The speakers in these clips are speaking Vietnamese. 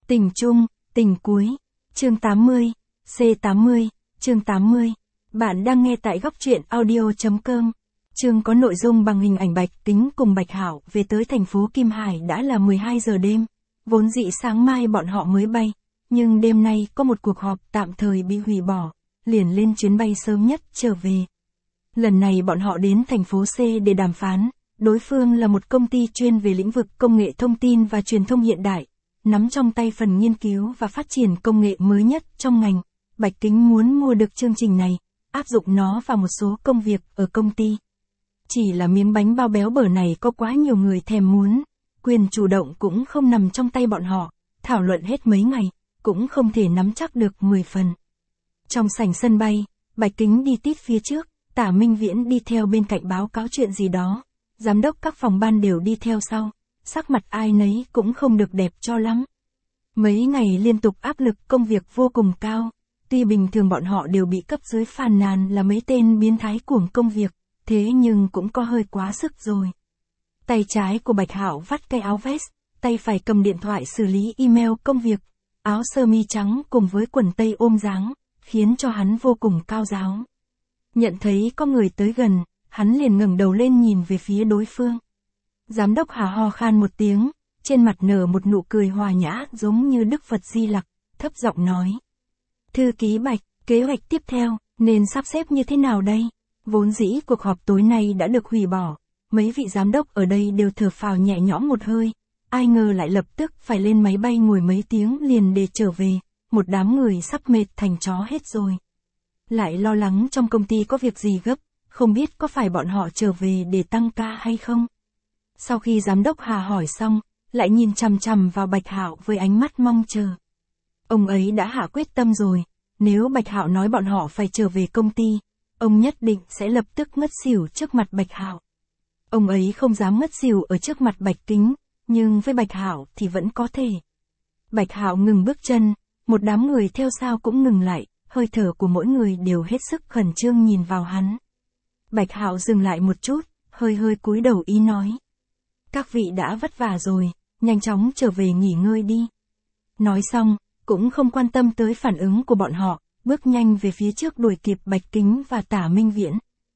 Tình chung, tình cuối. Chương 80, C80, chương 80. Bạn đang nghe tại góc truyện audio.com. Chương có nội dung bằng hình ảnh Bạch Kính cùng Bạch Hạo về tới thành phố Kim Hải đã là 12 giờ đêm. Vốn dĩ sáng mai bọn họ mới bay, nhưng đêm nay có một cuộc họp tạm thời bị hủy bỏ, liền lên chuyến bay sớm nhất trở về. Lần này bọn họ đến thành phố C để đàm phán, đối phương là một công ty chuyên về lĩnh vực công nghệ thông tin và truyền thông hiện đại, nắm trong tay phần nghiên cứu và phát triển công nghệ mới nhất trong ngành. Bạch Kính muốn mua được chương trình này, áp dụng nó vào một số công việc ở công ty. Chỉ là miếng bánh bao béo bở này có quá nhiều người thèm muốn, quyền chủ động cũng không nằm trong tay bọn họ, thảo luận hết mấy ngày, cũng không thể nắm chắc được 10 phần. Trong sảnh sân bay, Bạch Kính đi tít phía trước, Tả Minh Viễn đi theo bên cạnh báo cáo chuyện gì đó, giám đốc các phòng ban đều đi theo sau, sắc mặt ai nấy cũng không được đẹp cho lắm. Mấy ngày liên tục áp lực công việc vô cùng cao, tuy bình thường bọn họ đều bị cấp dưới phàn nàn là mấy tên biến thái cuồng công việc, thế nhưng cũng có hơi quá sức rồi. Tay trái của Bạch Hạo vắt cái áo vest, tay phải cầm điện thoại xử lý email công việc, áo sơ mi trắng cùng với quần tây ôm dáng, khiến cho hắn vô cùng cao giáo. Nhận thấy có người tới gần, hắn liền ngẩng đầu lên nhìn về phía đối phương. Giám đốc Hà ho khan một tiếng, trên mặt nở một nụ cười hòa nhã giống như Đức Phật Di Lặc, thấp giọng nói. Thư ký Bạch, kế hoạch tiếp theo, nên sắp xếp như thế nào đây? Vốn dĩ cuộc họp tối nay đã được hủy bỏ, mấy vị giám đốc ở đây đều thở phào nhẹ nhõm một hơi, ai ngờ lại lập tức phải lên máy bay ngồi mấy tiếng liền để trở về, một đám người sắp mệt thành chó hết rồi. Lại lo lắng trong công ty có việc gì gấp, không biết có phải bọn họ trở về để tăng ca hay không? Sau khi giám đốc Hà hỏi xong, lại nhìn chằm chằm vào Bạch Hạo với ánh mắt mong chờ. Ông ấy đã hạ quyết tâm rồi, nếu Bạch Hạo nói bọn họ phải trở về công ty, ông nhất định sẽ lập tức ngất xỉu trước mặt Bạch Hạo. Ông ấy không dám ngất xỉu ở trước mặt Bạch Kính, nhưng với Bạch Hạo thì vẫn có thể. Bạch Hạo ngừng bước chân, một đám người theo sau cũng ngừng lại, hơi thở của mỗi người đều hết sức khẩn trương nhìn vào hắn. Bạch Hạo dừng lại một chút, hơi cúi đầu ý nói. Các vị đã vất vả rồi, nhanh chóng trở về nghỉ ngơi đi. Nói xong, cũng không quan tâm tới phản ứng của bọn họ, bước nhanh về phía trước đuổi kịp Bạch Kính và Tả Minh Viễn.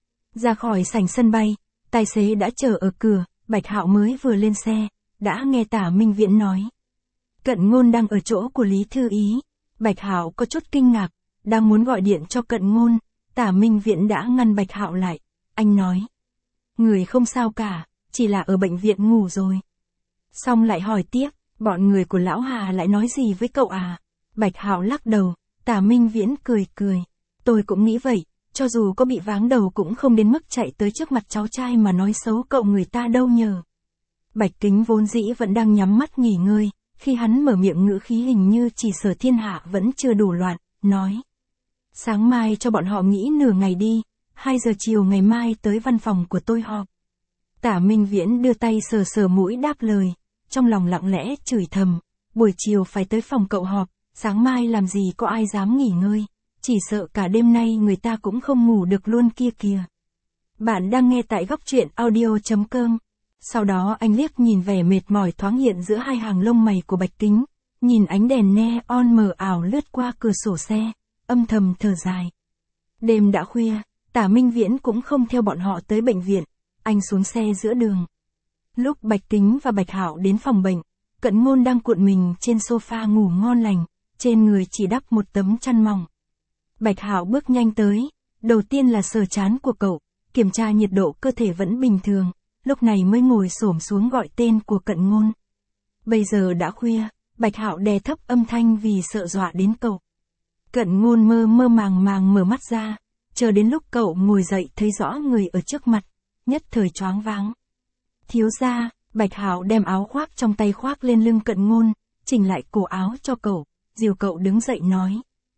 Ra khỏi sảnh sân bay, tài xế đã chờ ở cửa, Bạch Hạo mới vừa lên xe, đã nghe Tả Minh Viễn nói. Cận Ngôn đang ở chỗ của Lý Thư Ý. Bạch Hạo có chút kinh ngạc, đang muốn gọi điện cho Cận Ngôn, Tả Minh Viễn đã ngăn Bạch Hạo lại, anh nói. Người không sao cả, chỉ là ở bệnh viện ngủ rồi. Xong lại hỏi tiếp, bọn người của Lão Hà lại nói gì với cậu à? Bạch Hạo lắc đầu, Tả Minh Viễn cười. Tôi cũng nghĩ vậy, cho dù có bị váng đầu cũng không đến mức chạy tới trước mặt cháu trai mà nói xấu cậu người ta đâu nhờ. Bạch Kính vốn dĩ vẫn đang nhắm mắt nghỉ ngơi, khi hắn mở miệng ngữ khí hình như chỉ Sở thiên hạ vẫn chưa đủ loạn, nói. Sáng mai cho bọn họ nghỉ nửa ngày đi, 2 giờ chiều ngày mai tới văn phòng của tôi họp. Tả Minh Viễn đưa tay sờ mũi đáp lời, trong lòng lặng lẽ chửi thầm, buổi chiều phải tới phòng cậu họp, sáng mai làm gì có ai dám nghỉ ngơi, chỉ sợ cả đêm nay người ta cũng không ngủ được luôn kia kìa. Bạn đang nghe tại góc truyện audio.com. Sau đó anh liếc nhìn vẻ mệt mỏi thoáng hiện giữa hai hàng lông mày của Bạch Kính, nhìn ánh đèn neon mờ ảo lướt qua cửa sổ xe, âm thầm thở dài. Đêm đã khuya, Tả Minh Viễn cũng không theo bọn họ tới bệnh viện, anh xuống xe giữa đường. Lúc Bạch Kính và Bạch Hạo đến phòng bệnh, Cận Ngôn đang cuộn mình trên sofa ngủ ngon lành, trên người chỉ đắp một tấm chăn mỏng. Bạch Hạo bước nhanh tới, đầu tiên là sờ trán của cậu, kiểm tra nhiệt độ cơ thể vẫn bình thường, lúc này mới ngồi xổm xuống gọi tên của Cận Ngôn. Bây giờ đã khuya, Bạch Hạo đè thấp âm thanh vì sợ dọa đến cậu. Cận Ngôn mơ màng mở mắt ra, chờ đến lúc cậu ngồi dậy thấy rõ người ở trước mặt, nhất thời choáng váng. Thiếu gia, Bạch Hạo đem áo khoác trong tay khoác lên lưng Cận Ngôn, chỉnh lại cổ áo cho cậu, dìu cậu đứng dậy nói.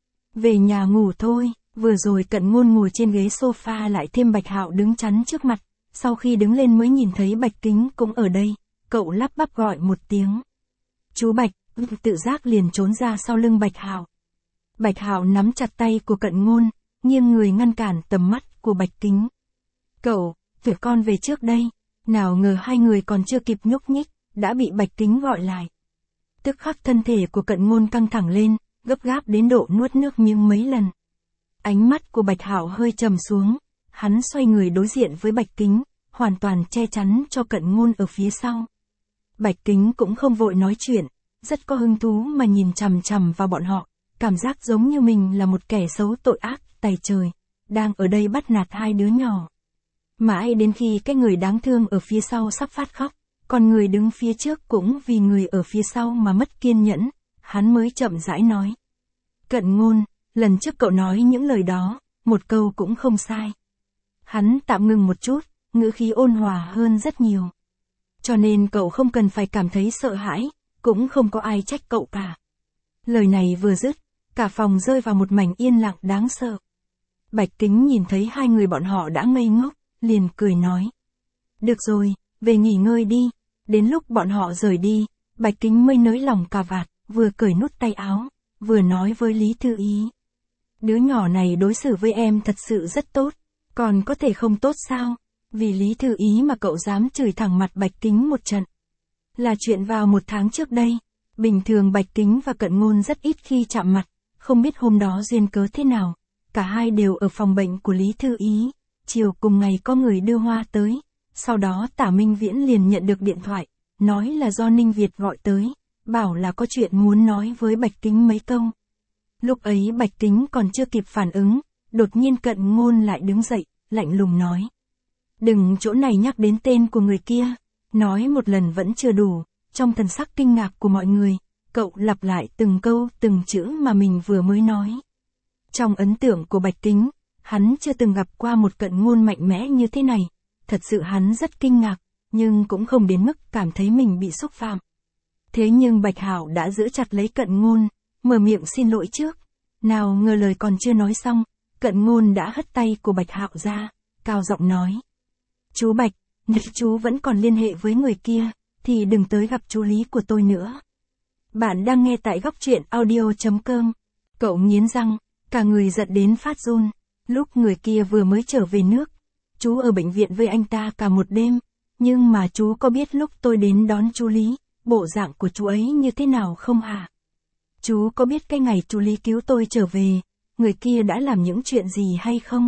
Về nhà ngủ thôi. Vừa rồi Cận Ngôn ngồi trên ghế sofa lại thêm Bạch Hạo đứng chắn trước mặt, sau khi đứng lên mới nhìn thấy Bạch Kính cũng ở đây, cậu lắp bắp gọi một tiếng. Chú Bạch, tự giác liền trốn ra sau lưng Bạch Hạo. Bạch Hạo nắm chặt tay của Cận Ngôn, nghiêng người ngăn cản tầm mắt của Bạch Kính. Cậu, việc con về trước đây. Nào ngờ hai người còn chưa kịp nhúc nhích, đã bị Bạch Kính gọi lại. Tức khắc thân thể của Cận Ngôn căng thẳng lên, gấp gáp đến độ nuốt nước miếng mấy lần. Ánh mắt của Bạch Hạo hơi trầm xuống, hắn xoay người đối diện với Bạch Kính, hoàn toàn che chắn cho Cận Ngôn ở phía sau. Bạch Kính cũng không vội nói chuyện, rất có hứng thú mà nhìn chằm chằm vào bọn họ, cảm giác giống như mình là một kẻ xấu tội ác, tày trời, đang ở đây bắt nạt hai đứa nhỏ. Mãi đến khi cái người đáng thương ở phía sau sắp phát khóc, còn người đứng phía trước cũng vì người ở phía sau mà mất kiên nhẫn, hắn mới chậm rãi nói. Cận Ngôn, lần trước cậu nói những lời đó, một câu cũng không sai. Hắn tạm ngừng một chút, ngữ khí ôn hòa hơn rất nhiều. Cho nên cậu không cần phải cảm thấy sợ hãi, cũng không có ai trách cậu cả. Lời này vừa dứt, cả phòng rơi vào một mảnh yên lặng đáng sợ. Bạch Kính nhìn thấy hai người bọn họ đã ngây ngốc, liền cười nói. Được rồi, về nghỉ ngơi đi. Đến lúc bọn họ rời đi, Bạch Kính mới nới lỏng cà vạt, vừa cởi nút tay áo, vừa nói với Lý Thư Ý. Đứa nhỏ này đối xử với em thật sự rất tốt, còn có thể không tốt sao? Vì Lý Thư Ý mà cậu dám chửi thẳng mặt Bạch Kính một trận. Là chuyện vào 1 tháng trước đây, bình thường Bạch Kính và Cận Ngôn rất ít khi chạm mặt, không biết hôm đó duyên cớ thế nào, cả hai đều ở phòng bệnh của Lý Thư Ý, chiều cùng ngày có người đưa hoa tới, sau đó Tả Minh Viễn liền nhận được điện thoại, nói là do Ninh Việt gọi tới, bảo là có chuyện muốn nói với Bạch Kính mấy câu. Lúc ấy Bạch Kính còn chưa kịp phản ứng, đột nhiên Cận Ngôn lại đứng dậy, lạnh lùng nói. Đừng chỗ này nhắc đến tên của người kia, nói một lần vẫn chưa đủ, trong thần sắc kinh ngạc của mọi người, cậu lặp lại từng câu từng chữ mà mình vừa mới nói. Trong ấn tượng của Bạch Kính, hắn chưa từng gặp qua một Cận Ngôn mạnh mẽ như thế này, thật sự hắn rất kinh ngạc, nhưng cũng không đến mức cảm thấy mình bị xúc phạm. Thế nhưng Bạch Hạo đã giữ chặt lấy Cận Ngôn, mở miệng xin lỗi trước. Nào ngờ lời còn chưa nói xong, Cận Ngôn đã hất tay của Bạch Hạo ra, cao giọng nói. Chú Bạch, nếu chú vẫn còn liên hệ với người kia, thì đừng tới gặp chú Lý của tôi nữa. Bạn đang nghe tại góc truyện audio.com. Cậu nghiến răng, cả người giận đến phát run. Lúc người kia vừa mới trở về nước, chú ở bệnh viện với anh ta cả một đêm, nhưng mà chú có biết lúc tôi đến đón chú Lý, bộ dạng của chú ấy như thế nào không hả? Chú có biết cái ngày chú Lý cứu tôi trở về, người kia đã làm những chuyện gì hay không?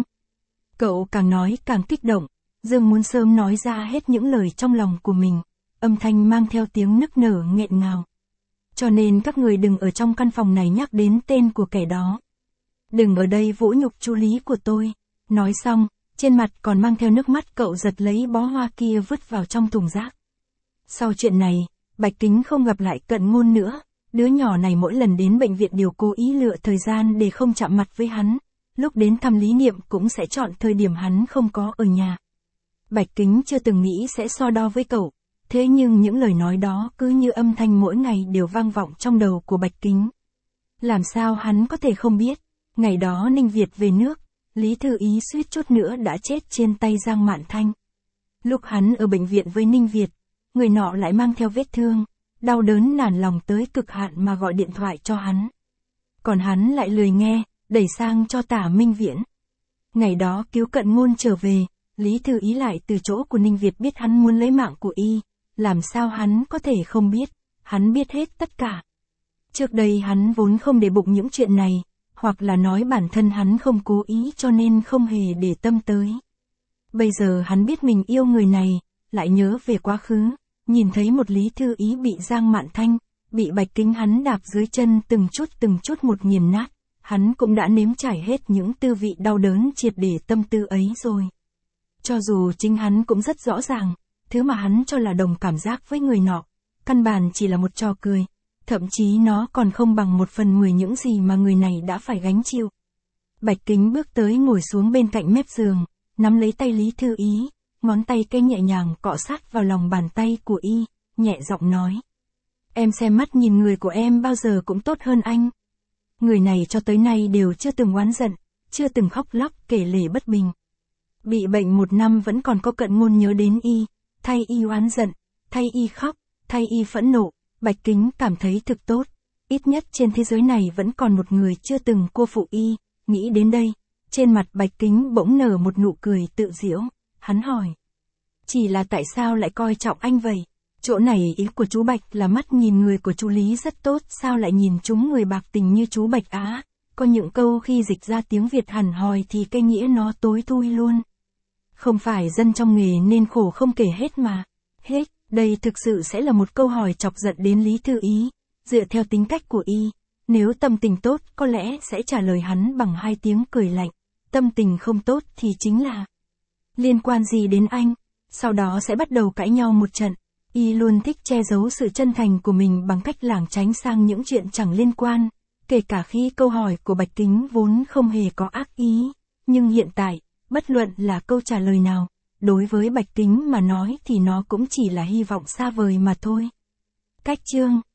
Cậu càng nói càng kích động, dường muốn sớm nói ra hết những lời trong lòng của mình, âm thanh mang theo tiếng nức nở nghẹn ngào. Cho nên các người đừng ở trong căn phòng này nhắc đến tên của kẻ đó. Đừng ở đây vũ nhục chú Lý của tôi. Nói xong, trên mặt còn mang theo nước mắt, cậu giật lấy bó hoa kia vứt vào trong thùng rác. Sau chuyện này, Bạch Kính không gặp lại Cận Ngôn nữa. Đứa nhỏ này mỗi lần đến bệnh viện đều cố ý lựa thời gian để không chạm mặt với hắn. Lúc đến thăm Lý Niệm cũng sẽ chọn thời điểm hắn không có ở nhà. Bạch Kính chưa từng nghĩ sẽ so đo với cậu. Thế nhưng những lời nói đó cứ như âm thanh mỗi ngày đều vang vọng trong đầu của Bạch Kính. Làm sao hắn có thể không biết, ngày đó Ninh Việt về nước, Lý Thư Ý suýt chút nữa đã chết trên tay Giang Mạn Thanh. Lúc hắn ở bệnh viện với Ninh Việt, người nọ lại mang theo vết thương, đau đớn nản lòng tới cực hạn mà gọi điện thoại cho hắn. Còn hắn lại lười nghe, đẩy sang cho Tả Minh Viễn. Ngày đó cứu Cận Ngôn trở về, Lý Thư Ý lại từ chỗ của Ninh Việt biết hắn muốn lấy mạng của y, làm sao hắn có thể không biết, hắn biết hết tất cả. Trước đây hắn vốn không để bụng những chuyện này, hoặc là nói bản thân hắn không cố ý cho nên không hề để tâm tới. Bây giờ hắn biết mình yêu người này, lại nhớ về quá khứ, nhìn thấy một Lý Thư Ý bị Giang Mạn Thanh, bị Bạch Kính hắn đạp dưới chân từng chút một nghiền nát, hắn cũng đã nếm trải hết những tư vị đau đớn triệt để tâm tư ấy rồi. Cho dù chính hắn cũng rất rõ ràng, thứ mà hắn cho là đồng cảm giác với người nọ, căn bản chỉ là một trò cười, thậm chí nó còn không bằng 1/10 những gì mà người này đã phải gánh chịu. Bạch Kính bước tới ngồi xuống bên cạnh mép giường, nắm lấy tay Lý Thư Ý, ngón tay cây nhẹ nhàng cọ sát vào lòng bàn tay của y, nhẹ giọng nói. Em xem mắt nhìn người của em bao giờ cũng tốt hơn anh. Người này cho tới nay đều chưa từng oán giận, chưa từng khóc lóc kể lể bất bình. Bị bệnh 1 năm vẫn còn có Cận Ngôn nhớ đến y, thay y oán giận, thay y khóc, thay y phẫn nộ, Bạch Kính cảm thấy thực tốt. Ít nhất trên thế giới này vẫn còn một người chưa từng cô phụ y, nghĩ đến đây, trên mặt Bạch Kính bỗng nở một nụ cười tự giễu, hắn hỏi. Chỉ là tại sao lại coi trọng anh vậy? Chỗ này ý của chú Bạch là mắt nhìn người của chú Lý rất tốt, sao lại nhìn chúng người bạc tình như chú Bạch á, có những câu khi dịch ra tiếng Việt hẳn hòi thì cái nghĩa nó tối thui luôn. Không phải dân trong nghề nên khổ không kể hết mà. Hết, đây thực sự sẽ là một câu hỏi chọc giận đến Lý Thư Ý, dựa theo tính cách của y. Nếu tâm tình tốt, có lẽ sẽ trả lời hắn bằng 2 tiếng cười lạnh. Tâm tình không tốt thì chính là liên quan gì đến anh? Sau đó sẽ bắt đầu cãi nhau một trận. Y luôn thích che giấu sự chân thành của mình bằng cách lảng tránh sang những chuyện chẳng liên quan, kể cả khi câu hỏi của Bạch Kính vốn không hề có ác ý. Nhưng hiện tại, bất luận là câu trả lời nào, đối với Bạch Kính mà nói thì nó cũng chỉ là hy vọng xa vời mà thôi. Cách chương